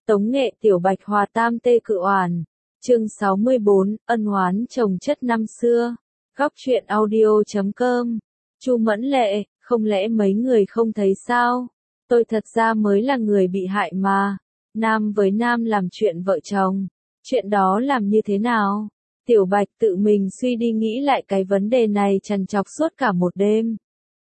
Tống nghệ Tiểu Bạch hòa tam tê cự oản. Chương 64, ân oán chồng chất năm xưa. Góc truyện audio.com. Chu Mẫn Lệ, không lẽ mấy người không thấy sao? Tôi thật ra mới là người bị hại mà. Nam với nam làm chuyện vợ chồng. Chuyện đó làm như thế nào? Tiểu Bạch tự mình suy đi nghĩ lại cái vấn đề này trằn trọc suốt cả một đêm.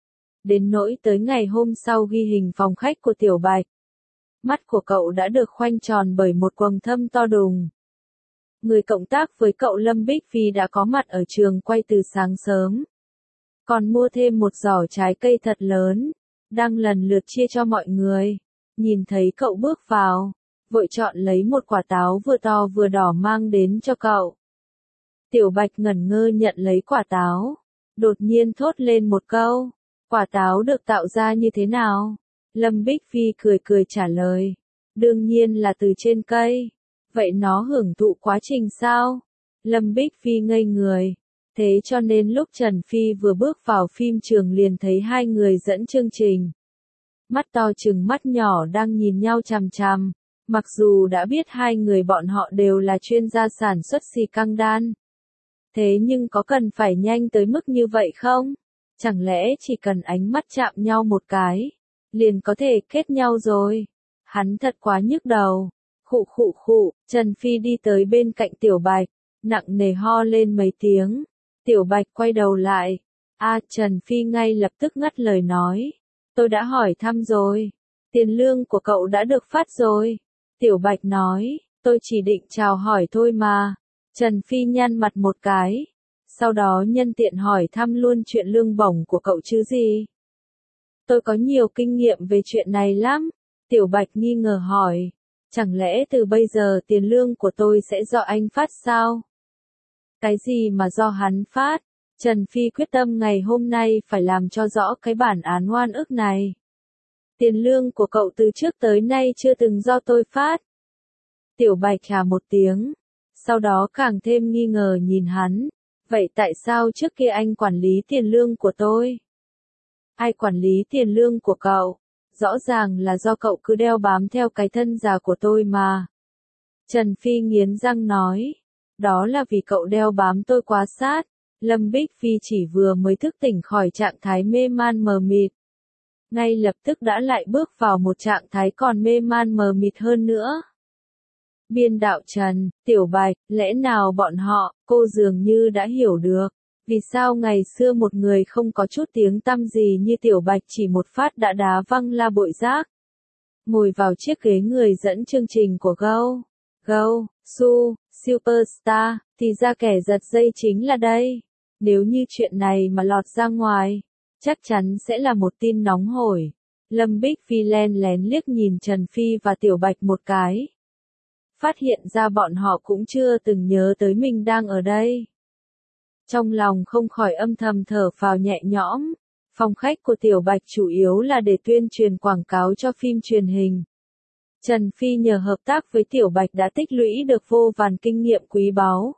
Đến nỗi tới ngày hôm sau ghi hình phòng khách của Tiểu Bạch. Mắt của cậu đã được khoanh tròn bởi một quầng thâm to đùng. Người cộng tác với cậu Lâm Bích Phi đã có mặt ở trường quay từ sáng sớm. Còn mua thêm một giỏ trái cây thật lớn, đang lần lượt chia cho mọi người. Nhìn thấy cậu bước vào, vội chọn lấy một quả táo vừa to vừa đỏ mang đến cho cậu. Tiểu Bạch ngẩn ngơ nhận lấy quả táo, đột nhiên thốt lên một câu, quả táo được tạo ra như thế nào? Lâm Bích Phi cười cười trả lời, đương nhiên là từ trên cây. Vậy nó hưởng thụ quá trình sao? Lâm Bích Phi ngây người. Thế cho nên lúc Trần Phi vừa bước vào phim trường liền thấy hai người dẫn chương trình. Mắt to chừng mắt nhỏ đang nhìn nhau chằm chằm. Mặc dù đã biết hai người bọn họ đều là chuyên gia sản xuất xì căng đan. Thế nhưng có cần phải nhanh tới mức như vậy không? Chẳng lẽ chỉ cần ánh mắt chạm nhau một cái, liền có thể kết nhau rồi? Hắn thật quá nhức đầu. Khụ khụ khụ, Trần Phi đi tới bên cạnh Tiểu Bạch, nặng nề ho lên mấy tiếng. Tiểu Bạch quay đầu lại. Trần Phi ngay lập tức ngắt lời nói. Tôi đã hỏi thăm rồi. Tiền lương của cậu đã được phát rồi. Tiểu Bạch nói, tôi chỉ định chào hỏi thôi mà. Trần Phi nhăn mặt một cái. Sau đó nhân tiện hỏi thăm luôn chuyện lương bổng của cậu chứ gì. Tôi có nhiều kinh nghiệm về chuyện này lắm. Tiểu Bạch nghi ngờ hỏi. Chẳng lẽ từ bây giờ tiền lương của tôi sẽ do anh phát sao? Cái gì mà do hắn phát? Trần Phi quyết tâm ngày hôm nay phải làm cho rõ cái bản án oan ức này. Tiền lương của cậu từ trước tới nay chưa từng do tôi phát. Tiểu Bạch hà một tiếng. Sau đó càng thêm nghi ngờ nhìn hắn. Vậy tại sao trước kia anh quản lý tiền lương của tôi? Ai quản lý tiền lương của cậu? Rõ ràng là do cậu cứ đeo bám theo cái thân già của tôi mà. Trần Phi nghiến răng nói. Đó là vì cậu đeo bám tôi quá sát. Lâm Bích Phi chỉ vừa mới thức tỉnh khỏi trạng thái mê man mờ mịt. Ngay lập tức đã lại bước vào một trạng thái còn mê man mờ mịt hơn nữa. Biên đạo Trần, Tiểu Bạch, lẽ nào bọn họ, cô dường như đã hiểu được. Vì sao ngày xưa một người không có chút tiếng tăm gì như Tiểu Bạch chỉ một phát đã đá văng la bội giác. Ngồi vào chiếc ghế người dẫn chương trình của Go, Superstar, thì ra kẻ giật dây chính là đây. Nếu như chuyện này mà lọt ra ngoài, chắc chắn sẽ là một tin nóng hổi. Lâm Bích Phi len lén liếc nhìn Trần Phi và Tiểu Bạch một cái. Phát hiện ra bọn họ cũng chưa từng nhớ tới mình đang ở đây. Trong lòng không khỏi âm thầm thở phào nhẹ nhõm. Phòng khách của Tiểu Bạch chủ yếu là để tuyên truyền quảng cáo cho phim truyền hình. Trần Phi nhờ hợp tác với Tiểu Bạch đã tích lũy được vô vàn kinh nghiệm quý báu.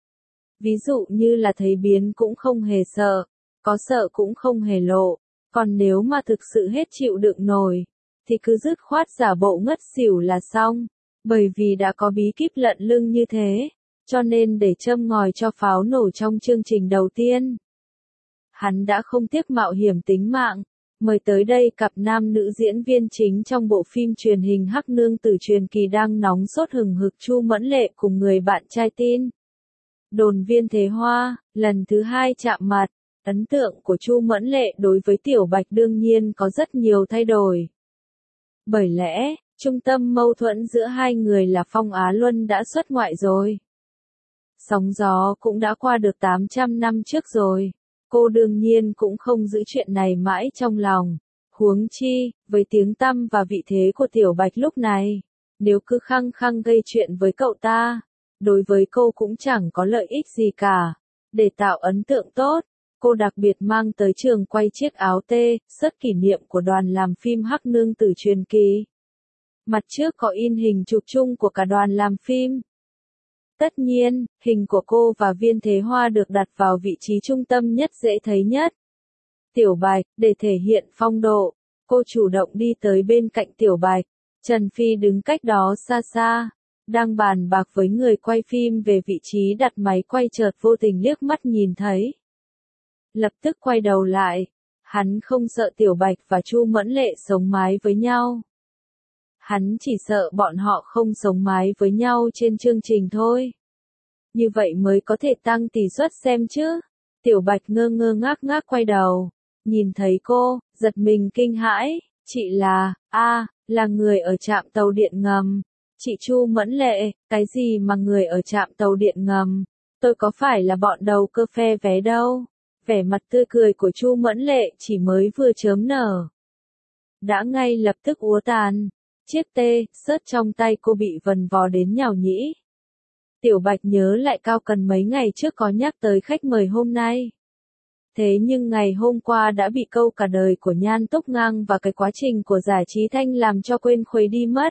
Ví dụ như là thấy biến cũng không hề sợ, có sợ cũng không hề lộ, còn nếu mà thực sự hết chịu đựng nổi, thì cứ dứt khoát giả bộ ngất xỉu là xong. Bởi vì đã có bí kíp lận lưng như thế, cho nên để châm ngòi cho pháo nổ trong chương trình đầu tiên. Hắn đã không tiếc mạo hiểm tính mạng, mời tới đây cặp nam nữ diễn viên chính trong bộ phim truyền hình Hắc Nương Tử truyền kỳ đang nóng sốt hừng hực Chu Mẫn Lệ cùng người bạn trai tin. Đồn Viên Thế Hoa, lần thứ hai chạm mặt, ấn tượng của Chu Mẫn Lệ đối với Tiểu Bạch đương nhiên có rất nhiều thay đổi. Bởi lẽ, trung tâm mâu thuẫn giữa hai người là Phong Á Luân đã xuất ngoại rồi. Sóng gió cũng đã qua được 800 năm trước rồi. Cô đương nhiên cũng không giữ chuyện này mãi trong lòng. Huống chi, với tiếng tăm và vị thế của Tiểu Bạch lúc này, nếu cứ khăng khăng gây chuyện với cậu ta, đối với cô cũng chẳng có lợi ích gì cả. Để tạo ấn tượng tốt, cô đặc biệt mang tới trường quay chiếc áo tê, sất kỷ niệm của đoàn làm phim Hắc Nương Tử truyền kỳ. Mặt trước có in hình chụp chung của cả đoàn làm phim. Tất nhiên, hình của cô và Viên Thế Hoa được đặt vào vị trí trung tâm nhất dễ thấy nhất. Tiểu Bạch, để thể hiện phong độ, cô chủ động đi tới bên cạnh Tiểu Bạch, Trần Phi đứng cách đó xa xa, đang bàn bạc với người quay phim về vị trí đặt máy quay, chợt vô tình liếc mắt nhìn thấy. Lập tức quay đầu lại, hắn không sợ Tiểu Bạch và Chu Mẫn Lệ sống mái với nhau. Hắn chỉ sợ bọn họ không sống mái với nhau trên chương trình thôi. Như vậy mới có thể tăng tỷ suất xem chứ. Tiểu Bạch ngơ ngơ ngác ngác quay đầu, nhìn thấy cô, giật mình kinh hãi, chị là, là người ở trạm tàu điện ngầm. Chị Chu Mẫn Lệ, cái gì mà người ở trạm tàu điện ngầm, tôi có phải là bọn đầu cơ phe vé đâu. Vẻ mặt tươi cười của Chu Mẫn Lệ chỉ mới vừa chớm nở, đã ngay lập tức úa tàn. Chiếc T-shirt trong tay cô bị vần vò đến nhàu nhĩ. Tiểu Bạch nhớ lại Cao Cần mấy ngày trước có nhắc tới khách mời hôm nay. Thế nhưng ngày hôm qua đã bị câu cả đời của Nhan Túc Ngang và cái quá trình của Giả Trí Thanh làm cho quên khuấy đi mất.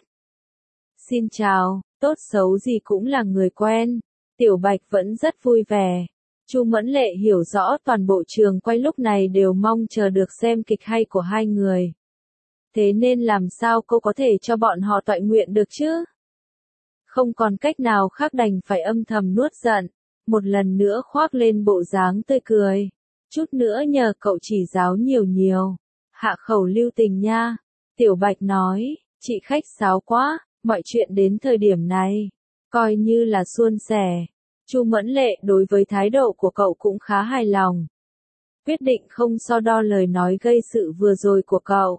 Xin chào, tốt xấu gì cũng là người quen. Tiểu Bạch vẫn rất vui vẻ. Chu Mẫn Lệ hiểu rõ toàn bộ trường quay lúc này đều mong chờ được xem kịch hay của hai người. Thế nên làm sao cô có thể cho bọn họ toại nguyện được chứ? Không còn cách nào khác đành phải âm thầm nuốt giận, một lần nữa khoác lên bộ dáng tươi cười. Chút nữa nhờ cậu chỉ giáo nhiều nhiều, hạ khẩu lưu tình nha. Tiểu Bạch nói, chị khách sáo quá, mọi chuyện đến thời điểm này, coi như là suôn sẻ. Chu Mẫn Lệ đối với thái độ của cậu cũng khá hài lòng. Quyết định không so đo lời nói gây sự vừa rồi của cậu.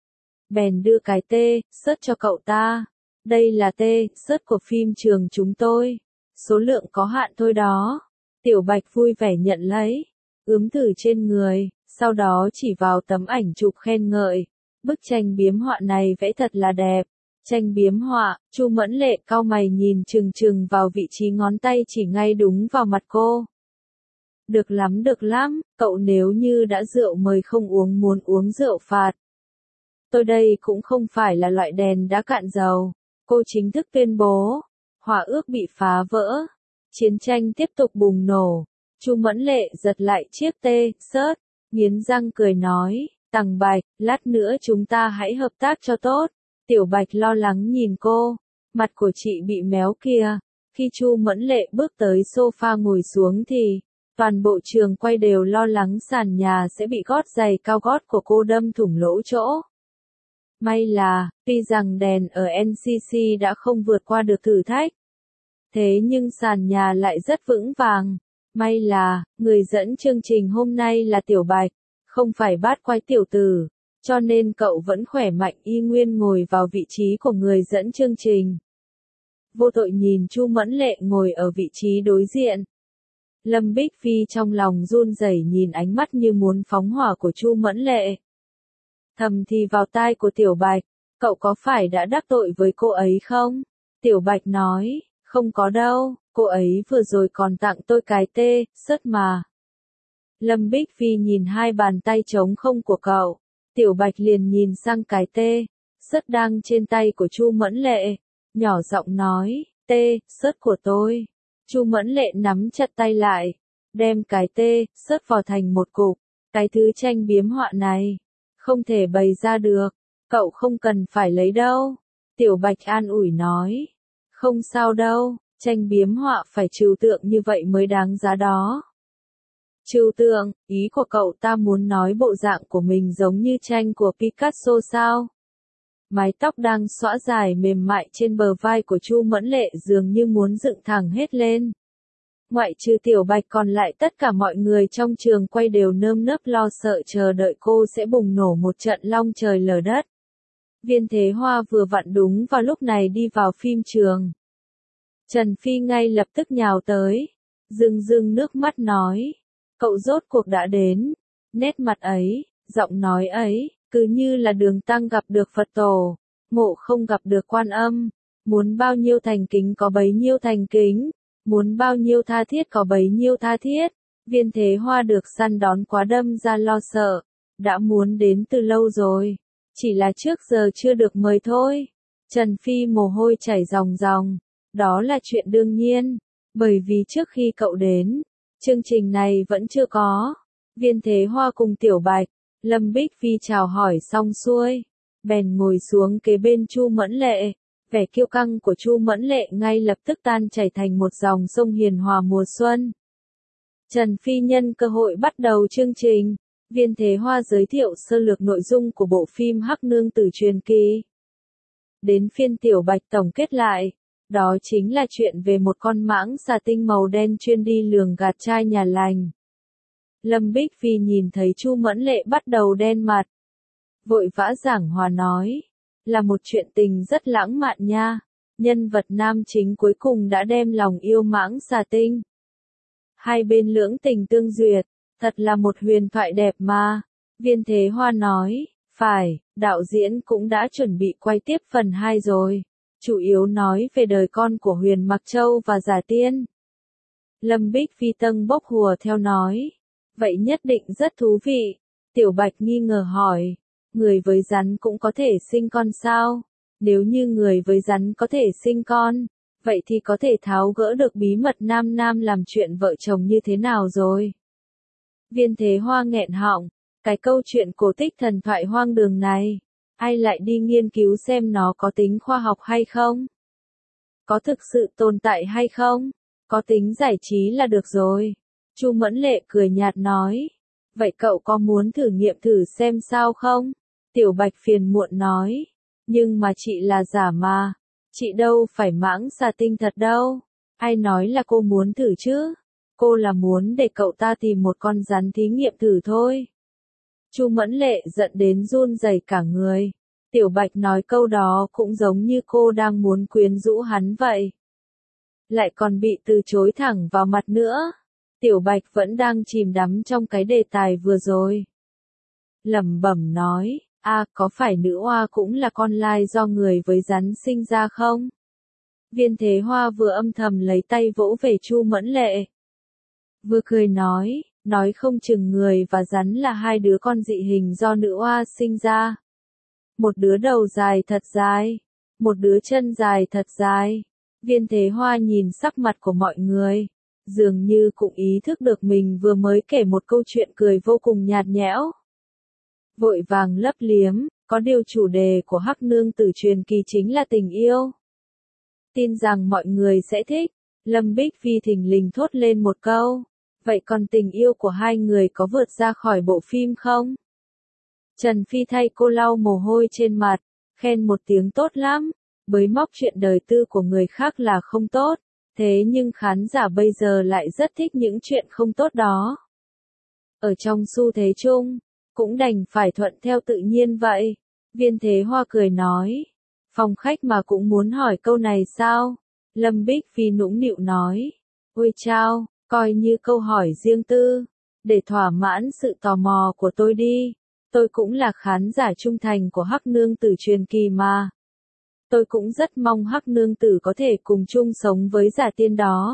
Bèn đưa cái T-shirt cho cậu ta. Đây là T-shirt của phim trường chúng tôi. Số lượng có hạn thôi đó. Tiểu Bạch vui vẻ nhận lấy, ướm thử trên người, sau đó chỉ vào tấm ảnh chụp khen ngợi. Bức tranh biếm họa này vẽ thật là đẹp. Tranh biếm họa, Chu Mẫn Lệ cau mày nhìn chừng chừng vào vị trí ngón tay chỉ ngay đúng vào mặt cô. Được lắm, cậu nếu như đã rượu mời không uống muốn uống rượu phạt. Tôi đây cũng không phải là loại đèn đã cạn dầu. Cô chính thức tuyên bố, hòa ước bị phá vỡ. Chiến tranh tiếp tục bùng nổ. Chu Mẫn Lệ giật lại chiếc T-shirt, nghiến răng cười nói, Tằng Bạch, lát nữa chúng ta hãy hợp tác cho tốt. Tiểu Bạch lo lắng nhìn cô, mặt của chị bị méo kìa. Khi Chu Mẫn Lệ bước tới sofa ngồi xuống thì, toàn bộ trường quay đều lo lắng sàn nhà sẽ bị gót giày cao gót của cô đâm thủng lỗ chỗ. May là, tuy rằng đèn ở NCC đã không vượt qua được thử thách. Thế nhưng sàn nhà lại rất vững vàng. May là, người dẫn chương trình hôm nay là Tiểu Bạch, không phải bát quái tiểu tử. Cho nên cậu vẫn khỏe mạnh y nguyên ngồi vào vị trí của người dẫn chương trình. Vô tội nhìn Chu Mẫn Lệ ngồi ở vị trí đối diện. Lâm Bích Phi trong lòng run rẩy nhìn ánh mắt như muốn phóng hỏa của Chu Mẫn Lệ. Thầm thì vào tai của Tiểu Bạch, cậu có phải đã đắc tội với cô ấy không? Tiểu Bạch nói, không có đâu, cô ấy vừa rồi còn tặng tôi cái T-shirt mà. Lâm Bích Phi nhìn hai bàn tay trống không của cậu. Tiểu Bạch liền nhìn sang cái T-shirt đang trên tay của Chu Mẫn Lệ, nhỏ giọng nói, T-shirt của tôi. Chu Mẫn Lệ nắm chặt tay lại, đem cái T-shirt vào thành một cục. Cái thứ tranh biếm họa này, không thể bày ra được, cậu không cần phải lấy đâu. Tiểu Bạch an ủi nói, không sao đâu, tranh biếm họa phải trừu tượng như vậy mới đáng giá đó. Trừu tượng, ý của cậu ta muốn nói bộ dạng của mình giống như tranh của Picasso sao? Mái tóc đang xõa dài mềm mại trên bờ vai của Chu Mẫn Lệ dường như muốn dựng thẳng hết lên. Ngoại trừ Tiểu Bạch còn lại tất cả mọi người trong trường quay đều nơm nớp lo sợ chờ đợi cô sẽ bùng nổ một trận long trời lở đất. Viên Thế Hoa vừa vặn đúng vào lúc này đi vào phim trường. Trần Phi ngay lập tức nhào tới, rưng rưng nước mắt nói, cậu rốt cuộc đã đến. Nét mặt ấy, giọng nói ấy, cứ như là Đường Tăng gặp được Phật tổ, Ngộ Không gặp được Quan Âm, muốn bao nhiêu thành kính có bấy nhiêu thành kính, muốn bao nhiêu tha thiết có bấy nhiêu tha thiết. Viên Thế Hoa được săn đón quá đâm ra lo sợ, đã muốn đến từ lâu rồi, chỉ là trước giờ chưa được mời thôi. Trần Phi mồ hôi chảy ròng ròng, đó là chuyện đương nhiên, bởi vì trước khi cậu đến, chương trình này vẫn chưa có. Viên Thế Hoa cùng Tiểu Bạch, Lâm Bích Phi chào hỏi xong xuôi, bèn ngồi xuống kế bên Chu Mẫn Lệ. Vẻ kiêu căng của Chu Mẫn Lệ ngay lập tức tan chảy thành một dòng sông hiền hòa mùa xuân. Trần Phi nhân cơ hội bắt đầu chương trình. Viên Thế Hoa giới thiệu sơ lược nội dung của bộ phim Hắc Nương Tử Truyền Kỳ. Đến phiên Tiểu Bạch tổng kết lại. Đó chính là chuyện về một con mãng xà tinh màu đen chuyên đi lường gạt trai nhà lành. Lâm Bích Phi nhìn thấy Chu Mẫn Lệ bắt đầu đen mặt. Vội vã giảng hòa nói. Là một chuyện tình rất lãng mạn nha. Nhân vật nam chính cuối cùng đã đem lòng yêu mãng xà tinh. Hai bên lưỡng tình tương duyệt. Thật là một huyền thoại đẹp mà. Viên Thế Hoa nói. Phải, đạo diễn cũng đã chuẩn bị quay tiếp phần 2 rồi. Chủ yếu nói về đời con của Huyền Mặc Châu và Giả Tiên. Lâm Bích Phi tâng bốc hùa theo nói. Vậy nhất định rất thú vị. Tiểu Bạch nghi ngờ hỏi. Người với rắn cũng có thể sinh con sao? Nếu như người với rắn có thể sinh con, vậy thì có thể tháo gỡ được bí mật nam nam làm chuyện vợ chồng như thế nào rồi? Viên Thế Hoa nghẹn họng. Cái câu chuyện cổ tích thần thoại hoang đường này, ai lại đi nghiên cứu xem nó có tính khoa học hay không? Có thực sự tồn tại hay không? Có tính giải trí là được rồi. Chu Mẫn Lệ cười nhạt nói. Vậy cậu có muốn thử nghiệm thử xem sao không? Tiểu Bạch phiền muộn nói. Nhưng mà chị là giả mà. Chị đâu phải mãng xà tinh thật đâu. Ai nói là cô muốn thử chứ? Cô là muốn để cậu ta tìm một con rắn thí nghiệm thử thôi. Chu Mẫn Lệ giận đến run rẩy cả người. Tiểu Bạch nói câu đó cũng giống như cô đang muốn quyến rũ hắn vậy. Lại còn bị từ chối thẳng vào mặt nữa. Tiểu Bạch vẫn đang chìm đắm trong cái đề tài vừa rồi. Lẩm bẩm nói, có phải nữ oa cũng là con lai do người với rắn sinh ra không? Viên Thế Hoa vừa âm thầm lấy tay vỗ về Chu Mẫn Lệ. Vừa cười nói không chừng người và rắn là hai đứa con dị hình do nữ oa sinh ra. Một đứa đầu dài thật dài, một đứa chân dài thật dài. Viên Thế Hoa nhìn sắc mặt của mọi người, dường như cũng ý thức được mình vừa mới kể một câu chuyện cười vô cùng nhạt nhẽo. Vội vàng lấp liếm, có điều chủ đề của Hắc Nương Tử Truyền Kỳ chính là tình yêu. Tin rằng mọi người sẽ thích. Lâm Bích Phi thình lình thốt lên một câu. Vậy còn tình yêu của hai người có vượt ra khỏi bộ phim không? Trần Phi thay cô lau mồ hôi trên mặt, khen một tiếng tốt lắm. Bới móc chuyện đời tư của người khác là không tốt, thế nhưng khán giả bây giờ lại rất thích những chuyện không tốt đó. Ở trong xu thế chung, cũng đành phải thuận theo tự nhiên vậy. Viên Thế Hoa cười nói. Phòng khách mà cũng muốn hỏi câu này sao? Lâm Bích Phi nũng nịu nói. Ôi chao, coi như câu hỏi riêng tư, để thỏa mãn sự tò mò của tôi đi. Tôi cũng là khán giả trung thành của Hắc Nương Tử Truyền Kỳ mà. Tôi cũng rất mong Hắc Nương Tử có thể cùng chung sống với Giả Tiên đó.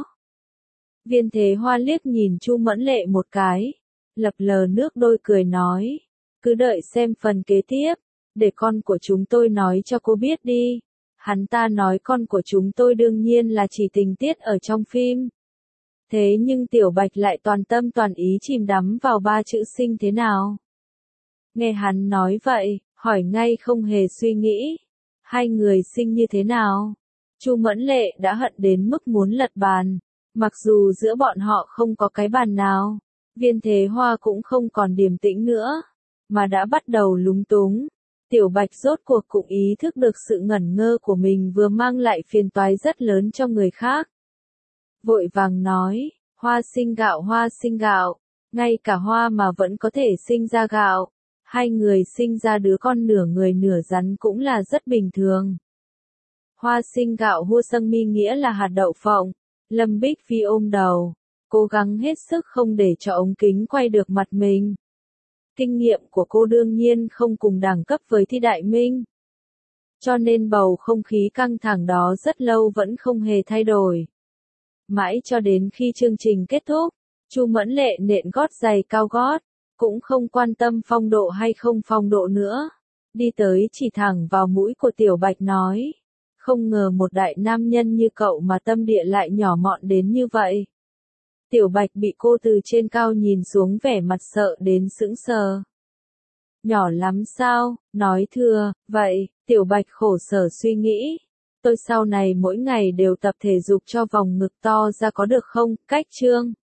Viên Thế Hoa liếc nhìn Chu Mẫn Lệ một cái, lập lờ nước đôi cười nói. Cứ đợi xem phần kế tiếp, để con của chúng tôi nói cho cô biết đi. Hắn ta nói con của chúng tôi đương nhiên là chỉ tình tiết ở trong phim. Thế nhưng Tiểu Bạch lại toàn tâm toàn ý chìm đắm vào 3 chữ sinh thế nào? Nghe hắn nói vậy, hỏi ngay không hề suy nghĩ. Hai người sinh như thế nào? Chu Mẫn Lệ đã hận đến mức muốn lật bàn. Mặc dù giữa bọn họ không có cái bàn nào, Viên Thế Hoa cũng không còn điềm tĩnh nữa, mà đã bắt đầu lúng túng. Tiểu Bạch rốt cuộc cũng ý thức được sự ngẩn ngơ của mình vừa mang lại phiền toái rất lớn cho người khác. Vội vàng nói, hoa sinh gạo, ngay cả hoa mà vẫn có thể sinh ra gạo. Hai người sinh ra đứa con nửa người nửa rắn cũng là rất bình thường. Hoa sinh gạo hua sâng mi nghĩa là hạt đậu phộng. Lâm Bích Phi ôm đầu, cố gắng hết sức không để cho ống kính quay được mặt mình. Kinh nghiệm của cô đương nhiên không cùng đẳng cấp với Thi Đại Minh. Cho nên bầu không khí căng thẳng đó rất lâu vẫn không hề thay đổi. Mãi cho đến khi chương trình kết thúc, Chu Mẫn Lệ nện gót giày cao gót, cũng không quan tâm phong độ hay không phong độ nữa. Đi tới chỉ thẳng vào mũi của Tiểu Bạch nói. Không ngờ một đại nam nhân như cậu mà tâm địa lại nhỏ mọn đến như vậy. Tiểu Bạch bị cô từ trên cao nhìn xuống vẻ mặt sợ đến sững sờ. Nhỏ lắm sao? Nói thừa, vậy, Tiểu Bạch khổ sở suy nghĩ. Tôi sau này mỗi ngày đều tập thể dục cho vòng ngực to ra có được không? Cách chương.